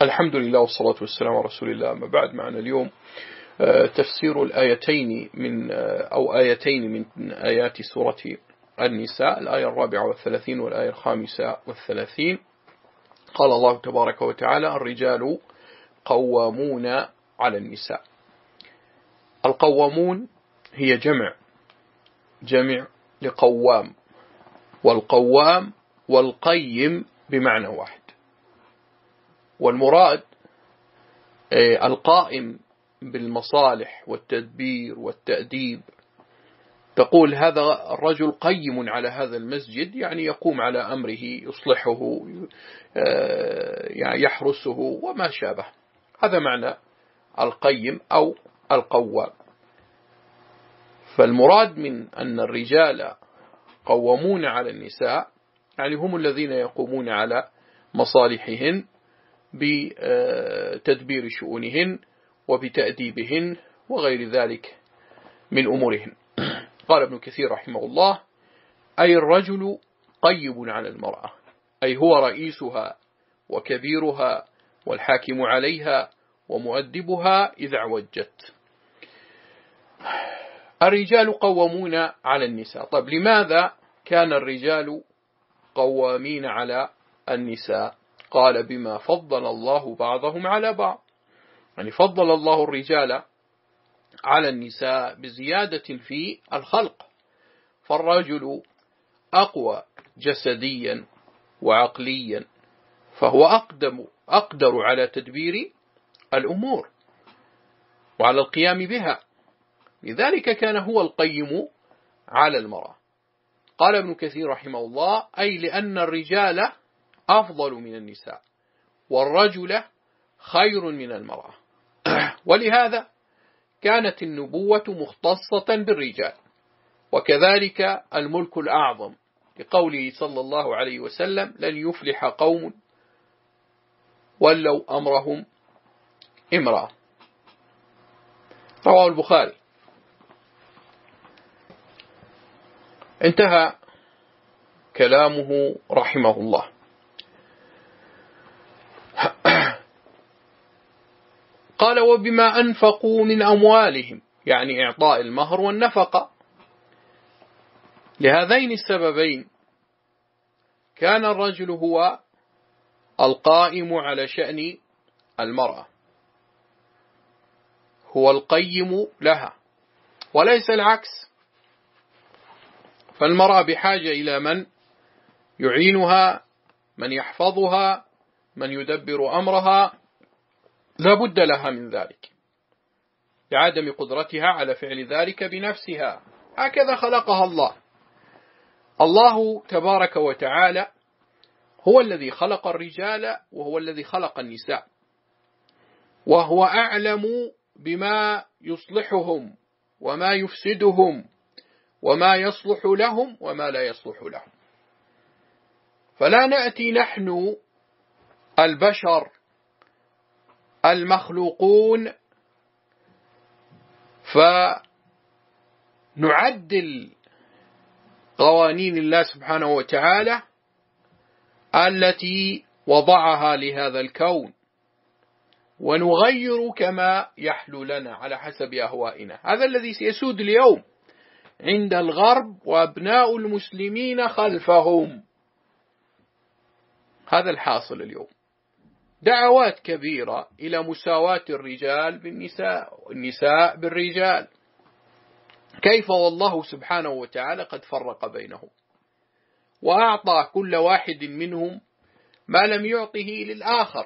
الحمد لله والصلاة والسلام على رسول الله. أما بعد، معنا اليوم تفسير الآيتين آيتين من آيات سورة النساء، الآية 34 والآية 35. قال الله تبارك وتعالى: الرجال قوامون على النساء. القوامون هي جمع لقوام، والقوام والقيم بمعنى واحد، والمراد القائم بالمصالح والتدبير والتأديب. تقول هذا الرجل قيم على هذا المسجد، يعني يقوم على أمره، يصلحه، يحرسه وما شابه. هذا معنى القيم أو القوام. فالمراد من أن الرجال قوامون على النساء، يعني هم الذين يقومون على مصالحهن بتدبير شؤونهن وبتأديبهن وغير ذلك من أمورهن. قال ابن كثير رحمه الله: أي الرجل قيم على المرأة، أي هو رئيسها وكبيرها والحاكم عليها ومؤدبها إذا اعوجت. الرجال قوامون على النساء. طيب، لماذا كان الرجال قوامين على النساء؟ قال: بما فضل الله بعضهم على بعض، يعني فضل الله الرجال على النساء بزيادة في الخلق. فالرجل أقوى جسديا وعقليا، فهو أقدر على تدبير الأمور وعلى القيام بها، لذلك كان هو القيم على المرأة. قال ابن كثير رحمه الله: أي لأن الرجال أفضل من النساء، والرجل خير من المرأة. ولهذا كانت النبوة مختصة بالرجال، وكذلك الملك الأعظم، لقوله صلى الله عليه وسلم: لن يفلح قوم ولوا أمرهم امرأة. رواه البخاري. انتهى كلامه رحمه الله. قال: وبما أنفقوا من أموالهم، يعني إعطاء المهر والنفقة. لهذين السببين كان الرجل هو القائم على شأن المرأة، هو القيم لها، وليس العكس. فالمرأة بحاجة إلى من يعينها، من يحفظها، من يدبر أمرها، لا بد لها من ذلك لعدم قدرتها على فعل ذلك بنفسها. هكذا خلقها الله. الله تبارك وتعالى هو الذي خلق الرجال، وهو الذي خلق النساء، وهو أعلم بما يصلحهم وما يفسدهم وما يصلح لهم وما لا يصلح لهم. فلا نأتي نحن البشر المخلوقون فنعدل قوانين الله سبحانه وتعالى التي وضعها لهذا الكون، ونغير كما يحلو لنا على حسب أهوائنا. هذا الذي سيسود اليوم عند الغرب وأبناء المسلمين خلفهم. هذا الحاصل اليوم. دعوات كبيرة إلى مساواة الرجال بالنساء والنساء بالرجال. كيف والله سبحانه وتعالى قد فرق بينهم، وأعطى كل واحد منهم ما لم يعطه للآخر.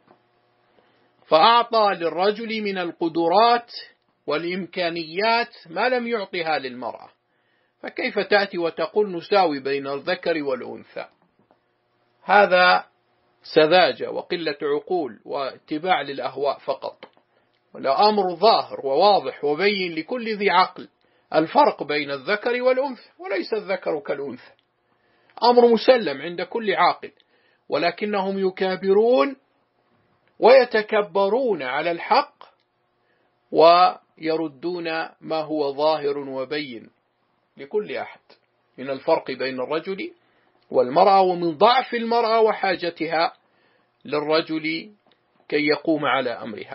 فأعطى للرجل من القدرات والإمكانيات ما لم يعطها للمرأة. فكيف تأتي وتقول نساوي بين الذكر والأنثى؟ هذا سذاجة وقلة عقول واتباع للأهواء فقط. ولا أمر ظاهر وواضح وبين لكل ذي عقل الفرق بين الذكر والأنثى، وليس الذكر كالأنثى. أمر مسلم عند كل عاقل، ولكنهم يكابرون ويتكبرون على الحق ويردون ما هو ظاهر وبين لكل أحد من الفرق بين الرجل والمرأة، ومن ضعف المرأة وحاجتها للرجل كي يقوم على أمرها.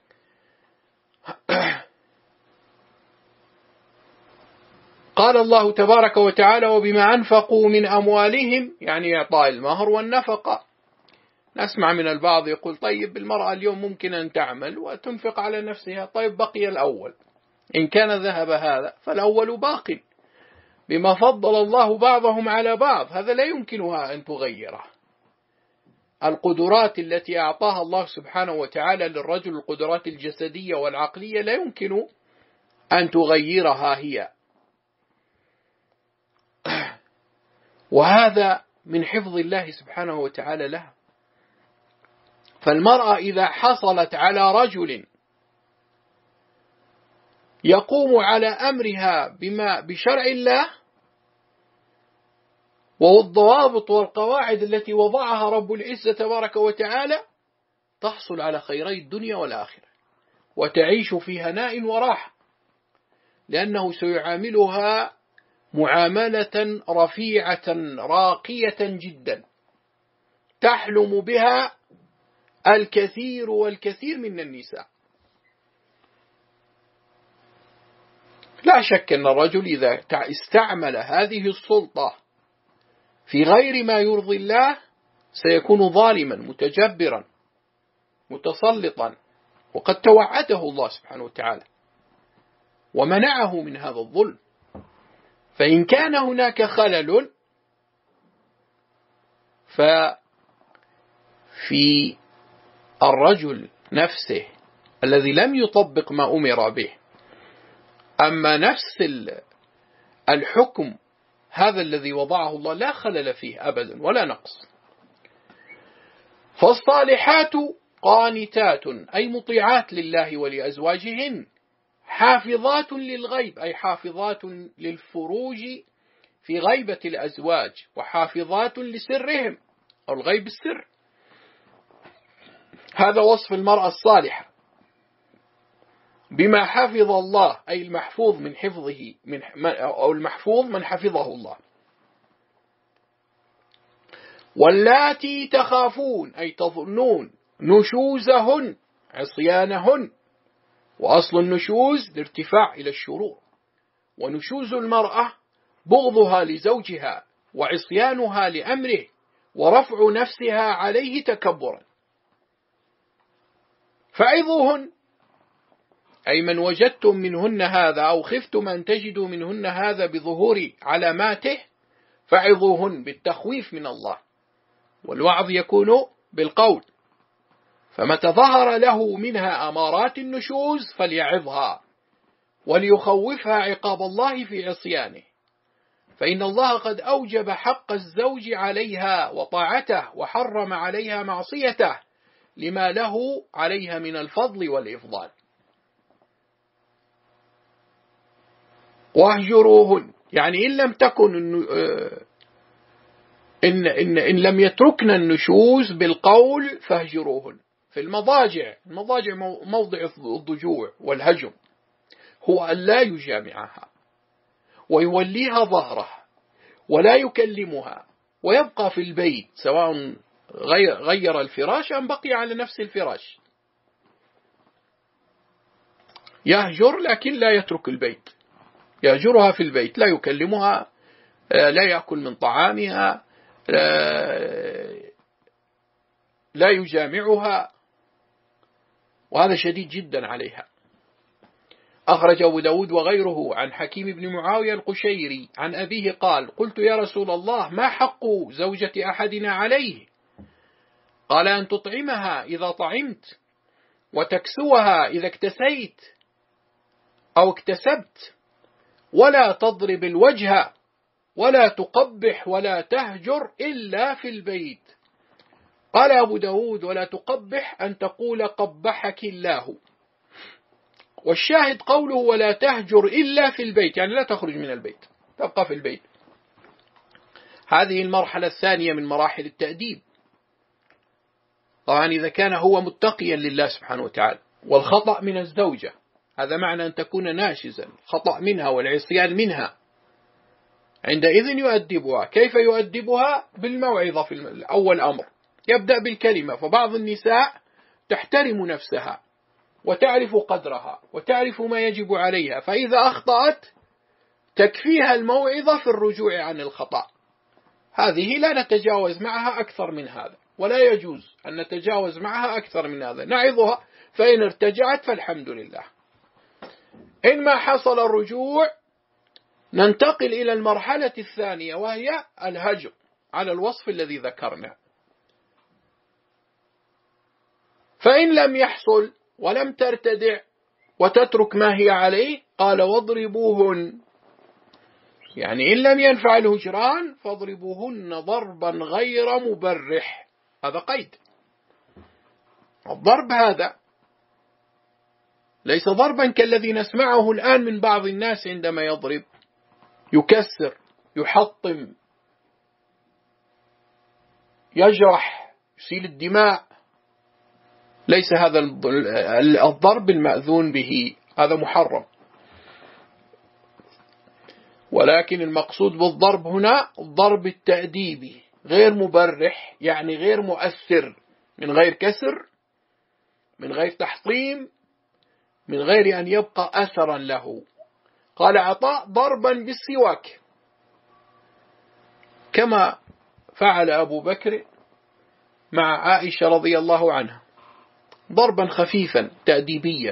قال الله تبارك وتعالى: وبما أنفقوا من أموالهم، يعني إعطاء المهر والنفقة. نسمع من البعض يقول: طيب المرأة اليوم ممكن أن تعمل وتنفق على نفسها، طيب بقي الأول. إن كان ذهب هذا فالأول باق، بما فضل الله بعضهم على بعض، هذا لا يمكنها أن تغيره. القدرات التي أعطاها الله سبحانه وتعالى للرجل، القدرات الجسدية والعقلية، لا يمكن أن تغيرها هي، وهذا من حفظ الله سبحانه وتعالى لها. فالمرأة إذا حصلت على رجل يقوم على أمرها بشرع الله والضوابط والقواعد التي وضعها رب العزة تبارك وتعالى، تحصل على خيري الدنيا والآخرة وتعيش في هناء وراحة، لأنه سيعاملها معاملة رفيعة راقية جدا تحلم بها الكثير والكثير من النساء. لا شك أن الرجل إذا استعمل هذه السلطة في غير ما يرضي الله سيكون ظالما متجبرا متسلطا، وقد توعده الله سبحانه وتعالى ومنعه من هذا الظلم. فإن كان هناك خلل ففي الرجل نفسه الذي لم يطبق ما أمر به، أما نفس الحكم هذا الذي وضعه الله لا خلل فيه أبدا ولا نقص. فالصالحات قانتات أي مطيعات لله ولأزواجهن، حافظات للغيب أي حافظات للفروج في غيبة الأزواج، وحافظات لسرهم أو الغيب السر. هذا وصف المرأة الصالحة بما حفظ الله، أي المحفوظ من حفظه أو المحفوظ من حفظه الله. واللاتي تخافون أي تظنون نشوزهن عصيانهن، وأصل النشوز الارتفاع إلى الشرور، ونشوز المرأة بغضها لزوجها وعصيانها لأمره ورفع نفسها عليه تكبرا. فعظوهن أي من وجدتم منهن هذا أو خفتم أن تجدوا منهن هذا بظهور علاماته فعظوهن بالتخويف من الله، والوعظ يكون بالقول. فمتى ظهر له منها أمارات النشوز فليعظها وليخوفها عقاب الله في عصيانه، فإن الله قد أوجب حق الزوج عليها وطاعته وحرم عليها معصيته لما له عليها من الفضل والإفضال. واهجروهن يعني إن لم تكن إن لم يتركن النشوز بالقول فاهجروهن في المضاجع. المضاجع موضع الضجوع والهجم، هو أن لا يجامعها ويوليها ظهره ولا يكلمها ويبقى في البيت، سواء غير الفراش أم بقي على نفس الفراش. يهجر لكن لا يترك البيت، يهجرها في البيت، لا يكلمها، لا يأكل من طعامها، لا يجامعها، وهذا شديد جدا عليها. أخرج أبو داود وغيره عن حكيم بن معاوية القشيري عن أبيه قال: قلت يا رسول الله ما حق زوجة أحدنا عليه؟ قال: أن تطعمها إذا طعمت، وتكسوها إذا اكتسيت أو اكتسبت، ولا تضرب الوجه، ولا تقبح، ولا تهجر إلا في البيت. قال أبو داود: ولا تقبح أن تقول قبحك الله. والشاهد قوله ولا تهجر إلا في البيت، يعني لا تخرج من البيت، تبقى في البيت. هذه المرحلة الثانية من مراحل التأديب. طبعا إذا كان هو متقيا لله سبحانه وتعالى. والخطأ من الزوجة، هذا معنى أن تكون ناشزا، خطأ منها والعصيان منها، عندئذ يؤدبها. كيف يؤدبها؟ بالموعظة في أول أمر، يبدأ بالكلمة. فبعض النساء تحترم نفسها وتعرف قدرها وتعرف ما يجب عليها، فإذا أخطأت تكفيها الموعظة في الرجوع عن الخطأ. هذه لا نتجاوز معها أكثر من هذا، ولا يجوز أن نتجاوز معها أكثر من هذا. نعظها، فإن ارتجعت فالحمد لله. إن ما حصل الرجوع ننتقل إلى المرحلة الثانية، وهي الهجر على الوصف الذي ذكرنا. فإن لم يحصل ولم ترتدع وتترك ما هي عليه، قال واضربوهن، يعني إن لم ينفع الهجران فاضربوهن ضربا غير مبرح. هذا قيد. الضرب هذا ليس ضربا كالذي نسمعه الآن من بعض الناس عندما يضرب، يكسر، يحطم، يجرح، يسيل الدماء. ليس هذا الضرب المأذون به، هذا محرم. ولكن المقصود بالضرب هنا الضرب التأديبي غير مبرح، يعني غير مؤثر، من غير كسر، من غير تحطيم، من غير أن يبقى أثرا له. قال عطاء ضربا بالسواك، كما فعل أبو بكر مع عائشة رضي الله عنها، ضربا خفيفا تأديبيا.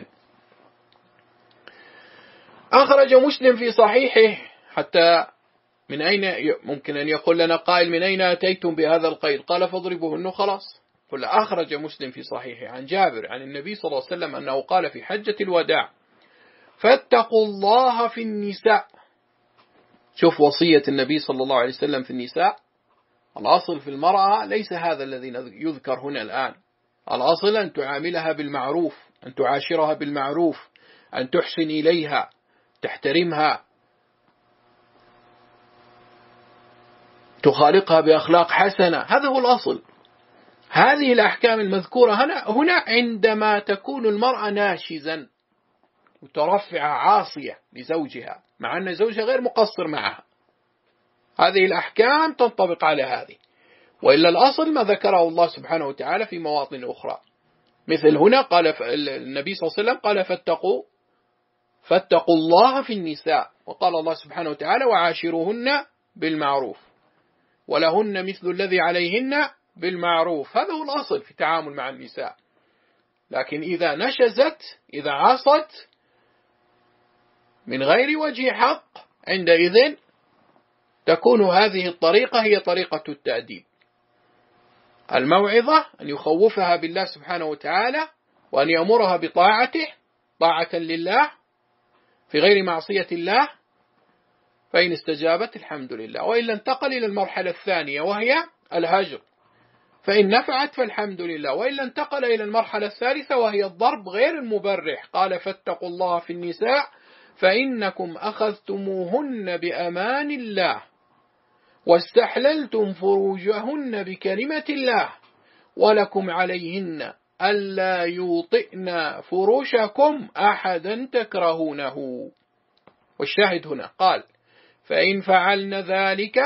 أخرج مسلم في صحيحه، حتى من أين ممكن أن يقول لنا قائل من أين أتيتم بهذا القيد؟ قال فاضربوهن خلاص. قل أخرج مسلم في صحيحه عن جابر عن النبي صلى الله عليه وسلم أنه قال في حجة الوداع فاتقوا الله في النساء. شوف وصية النبي صلى الله عليه وسلم في النساء. الأصل في المرأة ليس هذا الذي يذكر هنا الآن. الأصل أن تعاملها بالمعروف، أن تعاشرها بالمعروف، أن تحسن إليها، تحترمها، تخالقها بأخلاق حسنة. هذا هو الأصل. هذه الأحكام المذكورة هنا عندما تكون المرأة ناشزا مترفعة عاصية لزوجها، مع أن زوجها غير مقصر معها، هذه الأحكام تنطبق على هذه. وإلا الأصل ما ذكره الله سبحانه وتعالى في مواطن أخرى. مثل هنا قال النبي صلى الله عليه وسلم قال فاتقوا الله في النساء، وقال الله سبحانه وتعالى وعاشروهن بالمعروف ولهن مثل الذي عليهن بالمعروف. هذا هو الأصل في التعامل مع النساء. لكن إذا نشزت، إذا عصت من غير وجه حق، عندئذ تكون هذه الطريقة هي طريقة التأديب. الموعظة أن يخوفها بالله سبحانه وتعالى، وأن يأمرها بطاعته، طاعة لله في غير معصية الله، فإن استجابت الحمد لله. وإلا انتقل إلى المرحلة الثانية وهي الهجر، فإن نفعت فالحمد لله. وإلا انتقل إلى المرحلة الثالثة وهي الضرب غير المبرح. قال فاتقوا الله في النساء فإنكم أخذتموهن بأمان الله واستحللتم فروجهن بكلمة الله ولكم عليهن ألا يوطئن فرشكم أحدا تكرهونه. والشاهد هنا قال فإن فعلن ذلك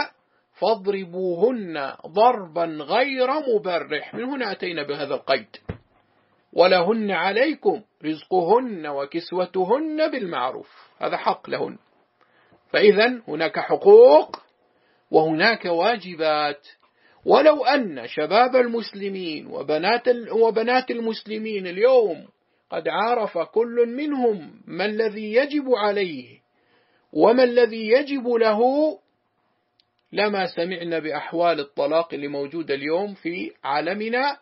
فاضربوهن ضربا غير مبرح. من هنا أتينا بهذا القيد. ولهن عليكم رزقهن وكسوتهن بالمعروف، هذا حق لهن. فإذا هناك حقوق وهناك واجبات. ولو أن شباب المسلمين وبنات المسلمين اليوم قد عرف كل منهم ما الذي يجب عليه وما الذي يجب له، لما سمعنا بأحوال الطلاق اللي موجودة اليوم في عالمنا،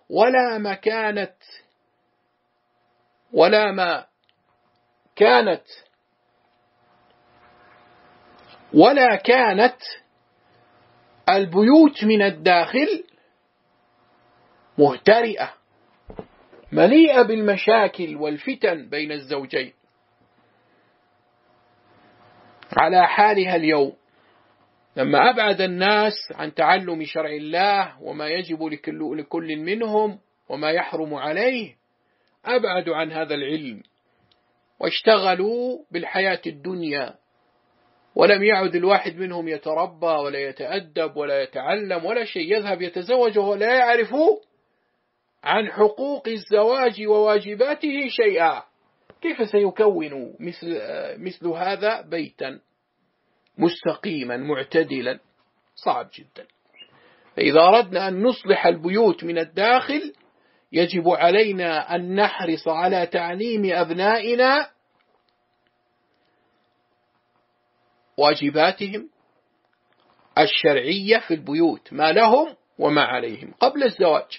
ولا كانت البيوت من الداخل مهترئة مليئة بالمشاكل والفتن بين الزوجين على حالها اليوم. لما أبعد الناس عن تعلم شرع الله وما يجب لكل منهم وما يحرم عليه، أبعدوا عن هذا العلم واشتغلوا بالحياة الدنيا، ولم يعد الواحد منهم يتربى ولا يتأدب ولا يتعلم ولا شيء، يذهب يتزوج ولا يعرف عن حقوق الزواج وواجباته شيئا، كيف سيكون مثل هذا بيتا مستقيما معتدلا؟ صعب جدا. فإذا أردنا أن نصلح البيوت من الداخل يجب علينا أن نحرص على تعليم أبنائنا واجباتهم الشرعية في البيوت، ما لهم وما عليهم قبل الزواج.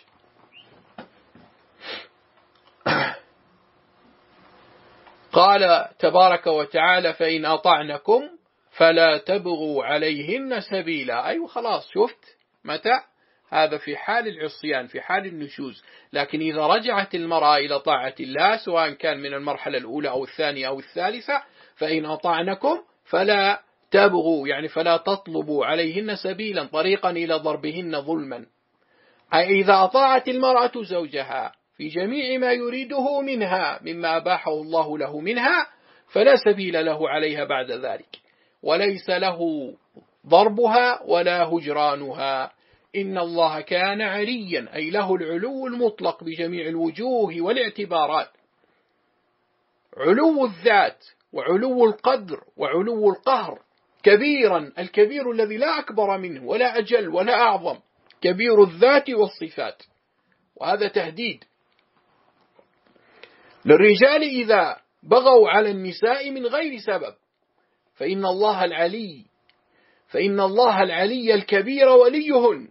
قال تبارك وتعالى: فإن أطعنكم فلا تبغوا عليهن سبيلا. أيوة خلاص، شفت متى؟ هذا في حال العصيان، في حال النشوز. لكن إذا رجعت المرأة إلى طاعة الله، سواء كان من المرحلة الأولى أو الثانية أو الثالثة، فإن أطعنكم فلا تبغوا، يعني فلا تطلبوا عليهن سبيلا، طريقا إلى ضربهن ظلما. أي إذا أطاعت المرأة زوجها في جميع ما يريده منها مما أباحه الله له منها، فلا سبيل له عليها بعد ذلك، وليس له ضربها ولا هجرانها. إن الله كان عليا، أي له العلو المطلق بجميع الوجوه والاعتبارات، علو الذات وعلو القدر وعلو القهر، كبيرا، الكبير الذي لا أكبر منه ولا أجل ولا أعظم، كبير الذات والصفات. وهذا تهديد للرجال إذا بغوا على النساء من غير سبب، فإن الله العلي الكبير وليهن،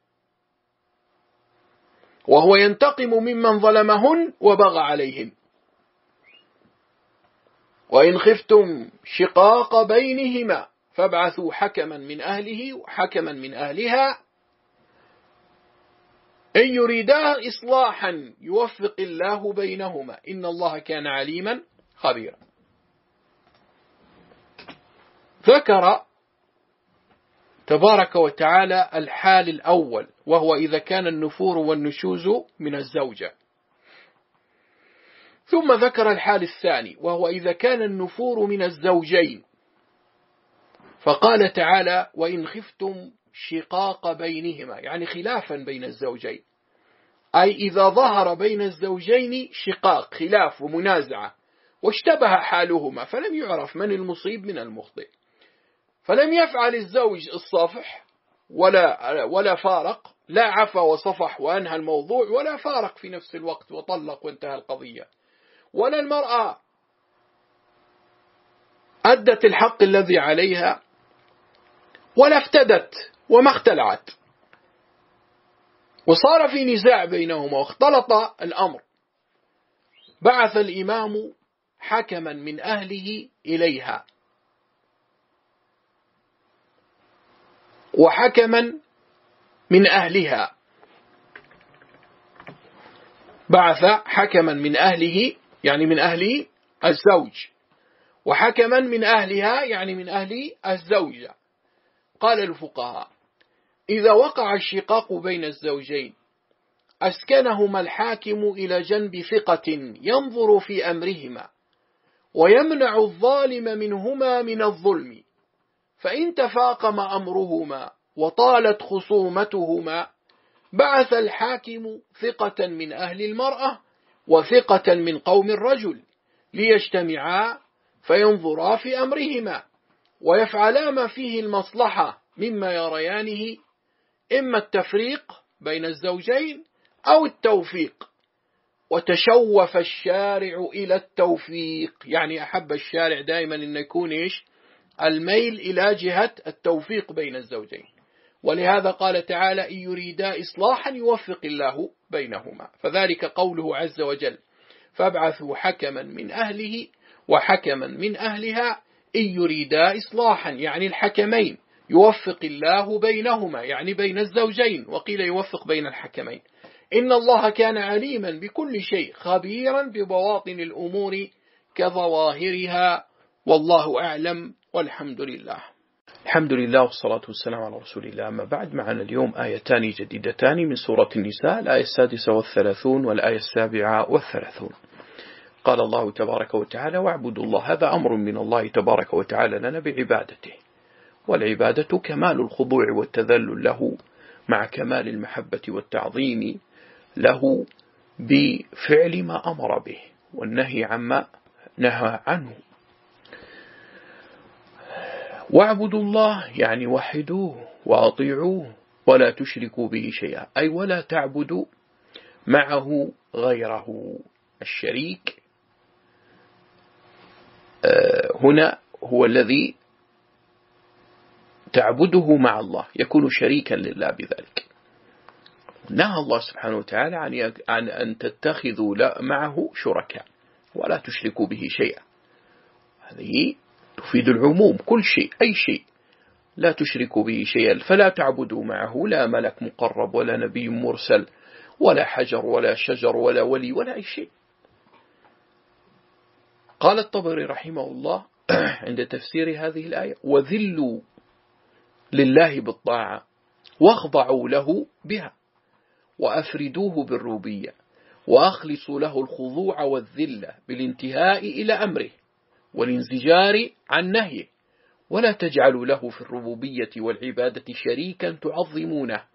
وهو ينتقم ممن ظلمهن وبغى عليهن. وإن خفتم شقاق بينهما فابعثوا حكما من أهله وحكما من أهلها إن يريدا إصلاحا يوفق الله بينهما إن الله كان عليما خبيرا. ذكر تبارك وتعالى الحال الأول، وهو إذا كان النفور والنشوز من الزوجة، ثم ذكر الحال الثاني وهو إذا كان النفور من الزوجين، فقال تعالى: وإن خفتم شقاق بينهما، يعني خلافا بين الزوجين، أي إذا ظهر بين الزوجين شقاق، خلاف ومنازعة، واشتبه حالهما فلم يعرف من المصيب من المخطئ، فلم يفعل الزوج الصافح ولا فارق، لا عفا وصفح وأنهى الموضوع، ولا فارق في نفس الوقت وطلق وانتهى القضية، ولا المرأة أدت الحق الذي عليها، ولا افتدت وما اختلعت، وصار في نزاع بينهما واختلط الأمر. بعث الإمام حكما من أهله إليها وحكما من أهلها، بعث حكما من أهله يعني من أهل الزوج، وحكما من أهلها يعني من أهل الزوجة. قال الفقهاء: إذا وقع الشقاق بين الزوجين أسكنهما الحاكم إلى جنب ثقة ينظر في أمرهما ويمنع الظالم منهما من الظلم، فإن تفاقم أمرهما وطالت خصومتهما بعث الحاكم ثقة من أهل المرأة وثقة من قوم الرجل ليجتمعا فينظرا في أمرهما ويفعلا ما فيه المصلحة مما يريانه، إما التفريق بين الزوجين أو التوفيق. وتشوف الشارع إلى التوفيق، يعني أحب الشارع دائما أن يكون الميل إلى جهة التوفيق بين الزوجين، ولهذا قال تعالى: إن يريدا إصلاحا يوفق الله بينهما، فذلك قوله عز وجل: فابعثوا حكما من أهله وحكما من أهلها إن يريدا إصلاحا، يعني الحكمين، يوفق الله بينهما يعني بين الزوجين، وقيل يوفق بين الحكمين. إن الله كان عليما بكل شيء خبيرا ببواطن الأمور كظواهرها، والله أعلم، والحمد لله. الحمد لله والصلاة والسلام على رسول الله. أما بعد، معنا اليوم آيتان جديدتان من سورة النساء، الآية 36 والآية 37. قال الله تبارك وتعالى: واعبدوا الله. هذا أمر من الله تبارك وتعالى لنا بعبادته، والعبادة كمال الخضوع والتذلل له مع كمال المحبة والتعظيم له بفعل ما أمر به والنهي عما نهى عنه. واعبدوا الله يعني وحدوه وأطيعوه ولا تشركوا به شيئا، أي ولا تعبدوا معه غيره. الشريك هنا هو الذي تعبده مع الله، يكون شريكا لله بذلك. نهى الله سبحانه وتعالى عن أن تتخذوا معه شركاء ولا تشركوا به شيئا. هذه تفيد العموم، كل شيء أي شيء لا تشركوا به شيئا، فلا تعبدوا معه لا ملك مقرب ولا نبي مرسل ولا حجر ولا شجر ولا ولي ولا أي شيء. قال الطبري رحمه الله عند تفسير هذه الآية: وذلوا لله بالطاعة واخضعوا له بها وأفردوه بالربوبية وأخلصوا له الخضوع والذلة بالانتهاء إلى أمره والانزجار عن نهيه، ولا تجعلوا له في الربوبية والعبادة شريكا تعظمونه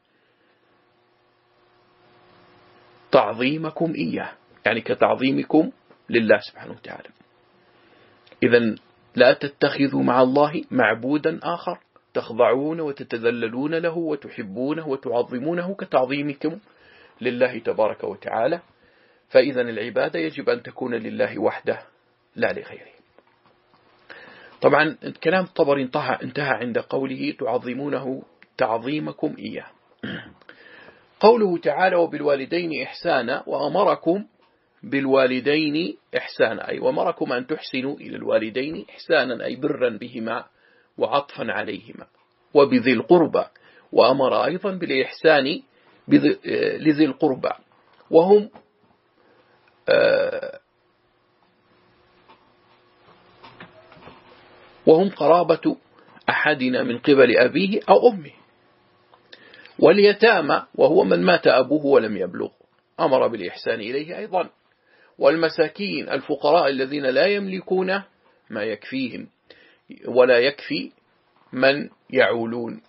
تعظيمكم إياه، يعني كتعظيمكم لله سبحانه وتعالى. إذن لا تتخذوا مع الله معبودا آخر تخضعون وتتذللون له وتحبونه وتعظمونه كتعظيمكم لله تبارك وتعالى. فإذن العبادة يجب أن تكون لله وحده لا لغيره. طبعا كلام الطبري انتهى عند قوله تعظمونه تعظيمكم إياه. قوله تعالى: وبالوالدين إحسانا، وأمركم بالوالدين إحسانا، أي وأمركم أن تحسنوا إلى الوالدين إحسانا، أي برا بهما وعطفا عليهما. وبذي القربى، وأمر أيضا بالإحسان لذي القربى، وهم قرابة أحدنا من قبل أبيه أو أمه. واليتامى وهو من مات أبوه ولم يبلغ، أمر بالإحسان إليه أيضا. والمساكين الفقراء الذين لا يملكون ما يكفيهم ولا يكفي من يعولون.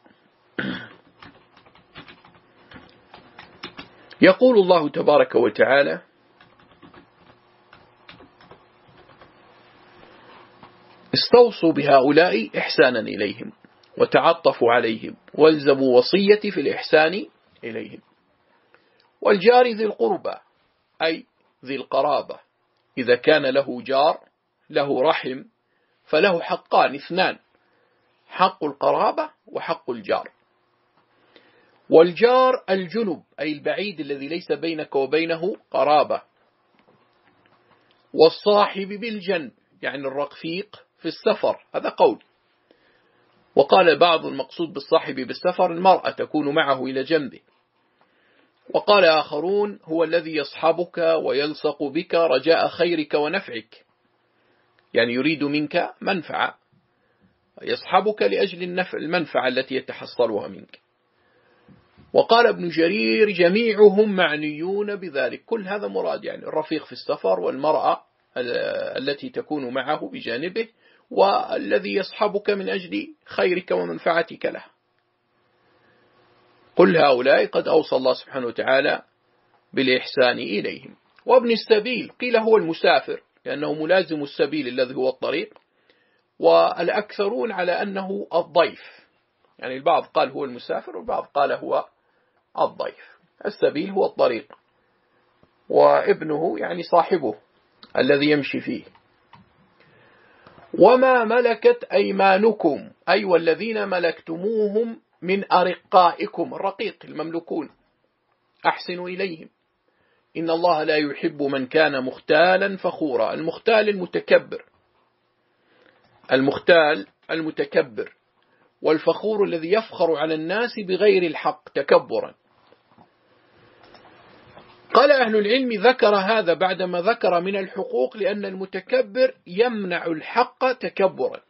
يقول الله تبارك وتعالى: استوصوا بهؤلاء إحسانا إليهم وتعطفوا عليهم والزموا وصيتي في الإحسان إليهم. والجار ذي القربى أي ذي القرابة، إذا كان له جار له رحم فله حقان اثنان: حق القرابة وحق الجار. والجار الجنب أي البعيد الذي ليس بينك وبينه قرابة. والصاحب بالجنب يعني الرفيق في السفر، هذا قول. وقال بعض المقصود بالصاحب بالسفر المرأة تكون معه إلى جنبه. وقال آخرون هو الذي يصحبك ويلصق بك رجاء خيرك ونفعك، يعني يريد منك منفعة، يصحبك لأجل المنفعة التي يتحصلها منك. وقال ابن جرير جميعهم معنيون بذلك، كل هذا مراد، يعني الرفيق في السفر والمرأة التي تكون معه بجانبه والذي يصحبك من أجل خيرك ومنفعتك له. كل هؤلاء قد أوصى الله سبحانه وتعالى بالإحسان إليهم. وابن السبيل قيل هو المسافر لأنه ملازم السبيل الذي هو الطريق، والأكثرون على أنه الضيف، يعني البعض قال هو المسافر والبعض قال هو الضيف. السبيل هو الطريق، وابنه يعني صاحبه الذي يمشي فيه. وما ملكت أيمانكم أي والذين ملكتموهم من أرقائكم، الرقيق المملوكون، أحسنوا إليهم، إن الله لا يحب من كان مختالا فخورا. المختال المتكبر، المختال المتكبر، والفخور الذي يفخر على الناس بغير الحق تكبرا. قال أهل العلم ذكر هذا بعدما ذكر من الحقوق لأن المتكبر يمنع الحق تكبرا.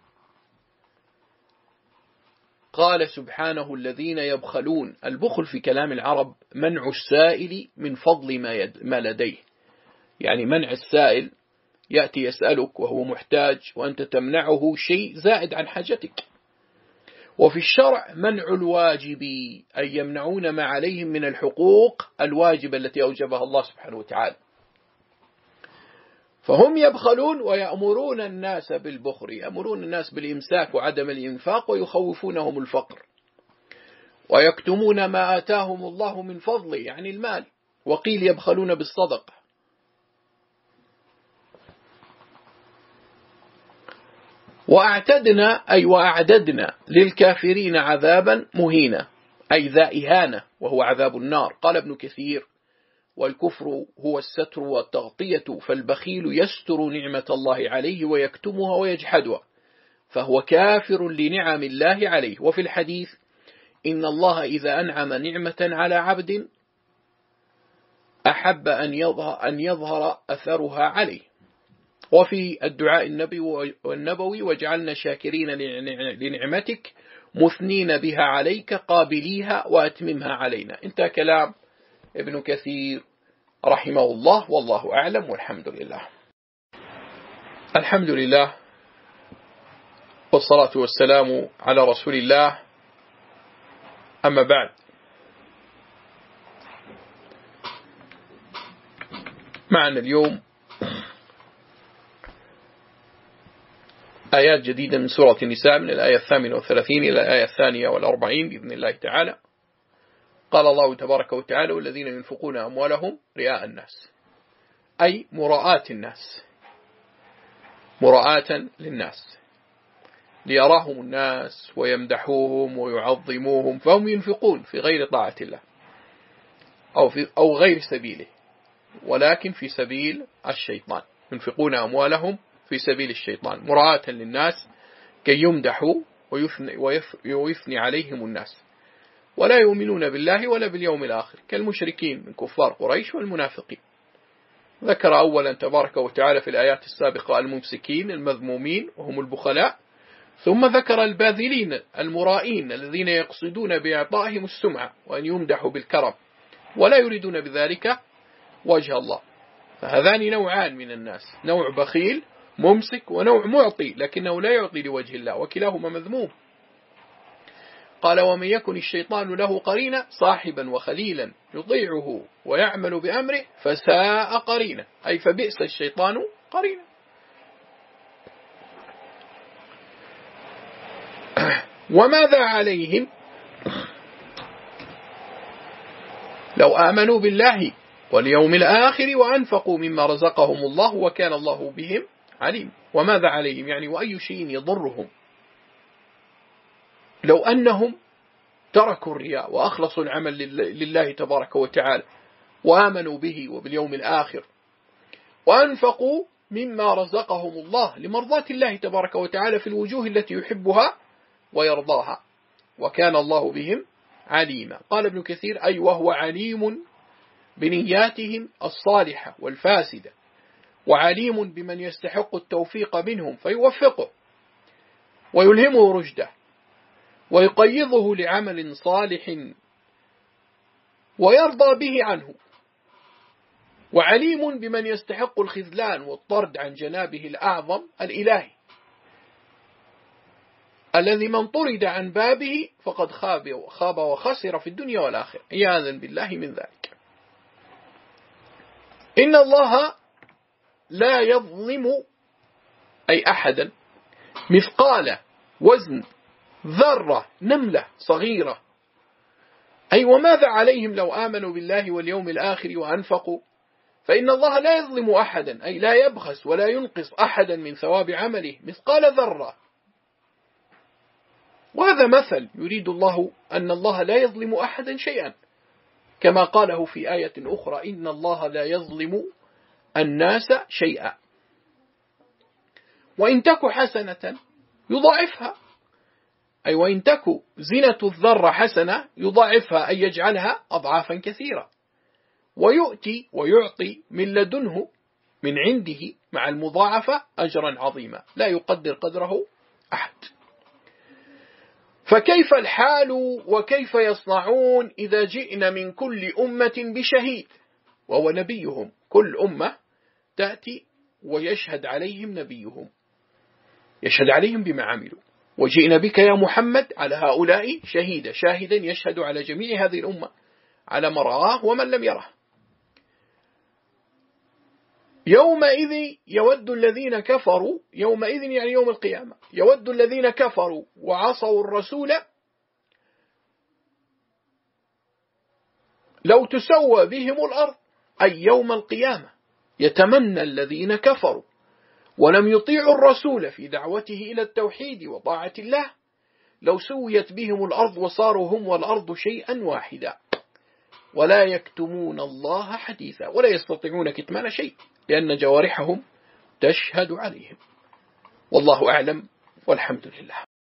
قال سبحانه الذين يبخلون، البخل في كلام العرب منع السائل من فضل ما لديه، يعني منع السائل، يأتي يسألك وهو محتاج وأنت تمنعه شيء زائد عن حاجتك. وفي الشرع منع الواجب، أي يمنعون ما عليهم من الحقوق الواجبة التي أوجبها الله سبحانه وتعالى. فهم يبخلون ويأمرون الناس بالبخل، يأمرون الناس بالإمساك وعدم الإنفاق ويخوفونهم الفقر، ويكتمون ما آتاهم الله من فضله يعني المال، وقيل يبخلون بالصدقة. وأعددنا للكافرين عذابا مهينا، أي ذا إهانة وهو عذاب النار. قال ابن كثير: والكفر هو الستر والتغطية، فالبخيل يستر نعمة الله عليه ويكتمها ويجحدها، فهو كافر لنعم الله عليه. وفي الحديث: إن الله إذا أنعم نعمة على عبد أحب أن يظهر أثرها عليه. وفي الدعاء النبوي: وجعلنا شاكرين لنعمتك مثنين بها عليك قابليها وأتممها علينا. انتهى كلام ابن كثير رحمه الله، والله أعلم، والحمد لله. الحمد لله والصلاة والسلام على رسول الله، أما بعد. معنا اليوم آيات جديدة من سورة النساء، من الآية 38 إلى الآية 42 بإذن الله تعالى. قال الله تبارك وتعالى: والذين ينفقون أموالهم رئاء الناس، أي مراءاة الناس، مراءاة للناس، ليراهم الناس ويمدحوهم ويعظموهم، فهم ينفقون في غير طاعة الله أو غير سبيله، ولكن في سبيل الشيطان. ينفقون أموالهم في سبيل الشيطان مراءة للناس كي يمدحوا ويثني عليهم الناس، ولا يؤمنون بالله ولا باليوم الآخر كالمشركين من كفار قريش والمنافقين. ذكر أولا تبارك وتعالى في الآيات السابقة الممسكين المذمومين وهم البخلاء، ثم ذكر الباذلين المرائين الذين يقصدون بإعطائهم السمعة وأن يمدحوا بالكرم ولا يريدون بذلك وجه الله. فهذان نوعان من الناس: نوع بخيل ممسك، ونوع معطي لكنه لا يعطي لوجه الله، وكلاهما مذموم. قال: ومن يكن الشيطان له قرينا صاحبا وخليلا يطيعه ويعمل بأمره فساء قرينا، أي فبئس الشيطان قرينا. وماذا عليهم لو آمنوا بالله واليوم الآخر وأنفقوا مما رزقهم الله وكان الله بهم عليم. وماذا عليهم يعني وأي شيء يضرهم لو أنهم تركوا الرياء وأخلصوا العمل لله تبارك وتعالى وآمنوا به وباليوم الآخر وأنفقوا مما رزقهم الله لمرضاة الله تبارك وتعالى في الوجوه التي يحبها ويرضاها، وكان الله بهم عليما. قال ابن كثير: أي وهو عليم بنياتهم الصالحة والفاسدة، وعليم بمن يستحق التوفيق منهم فيوفقه ويلهمه رشده ويقيضه لعمل صالح ويرضى به عنه، وعليم بمن يستحق الخذلان والطرد عن جنابه الأعظم الإلهي الذي من طرد عن بابه فقد خاب وخسر في الدنيا والآخرة، عياذا بالله من ذلك. إن الله لا يظلم أي أحدا مثقال وزن ذرة نملة صغيرة، أي وماذا عليهم لو آمنوا بالله واليوم الآخر وأنفقوا، فإن الله لا يظلم أحدا، أي لا يبخس ولا ينقص أحدا من ثواب عمله مثقال ذرة. وهذا مثل يريد الله أن الله لا يظلم أحدا شيئا، كما قاله في آية أخرى: إن الله لا يظلم الناس شيئا، وإن تك حسنة يضاعفها، أي وإن تك زنة الذرة حسنة يضاعفها، أي يجعلها أضعافا كثيرة، ويؤتي ويعطي من لدنه من عنده مع المضاعفة أجرا عظيما لا يقدر قدره أحد. فكيف الحال وكيف يصنعون إذا جئنا من كل أمة بشهيد وهو نبيهم؟ كل أمة تأتي ويشهد عليهم نبيهم، يشهد عليهم بما عملوا، وجئنا بك يا محمد على هؤلاء شاهدا يشهد على جميع هذه الأمة على من رآه ومن لم يره. يومئذ يود الذين كفروا، يومئذ يعني يوم القيامة، يود الذين كفروا وعصوا الرسول لو تسوى بهم الأرض، أي يوم القيامة يتمنى الذين كفروا ولم يطيعوا الرسول في دعوته إلى التوحيد وطاعة الله لو سويت بهم الأرض وصاروا هم والأرض شيئا واحدا ولا يكتمون الله حديثا، ولا يستطيعون كتمان شيء لأن جوارحهم تشهد عليهم. والله أعلم والحمد لله.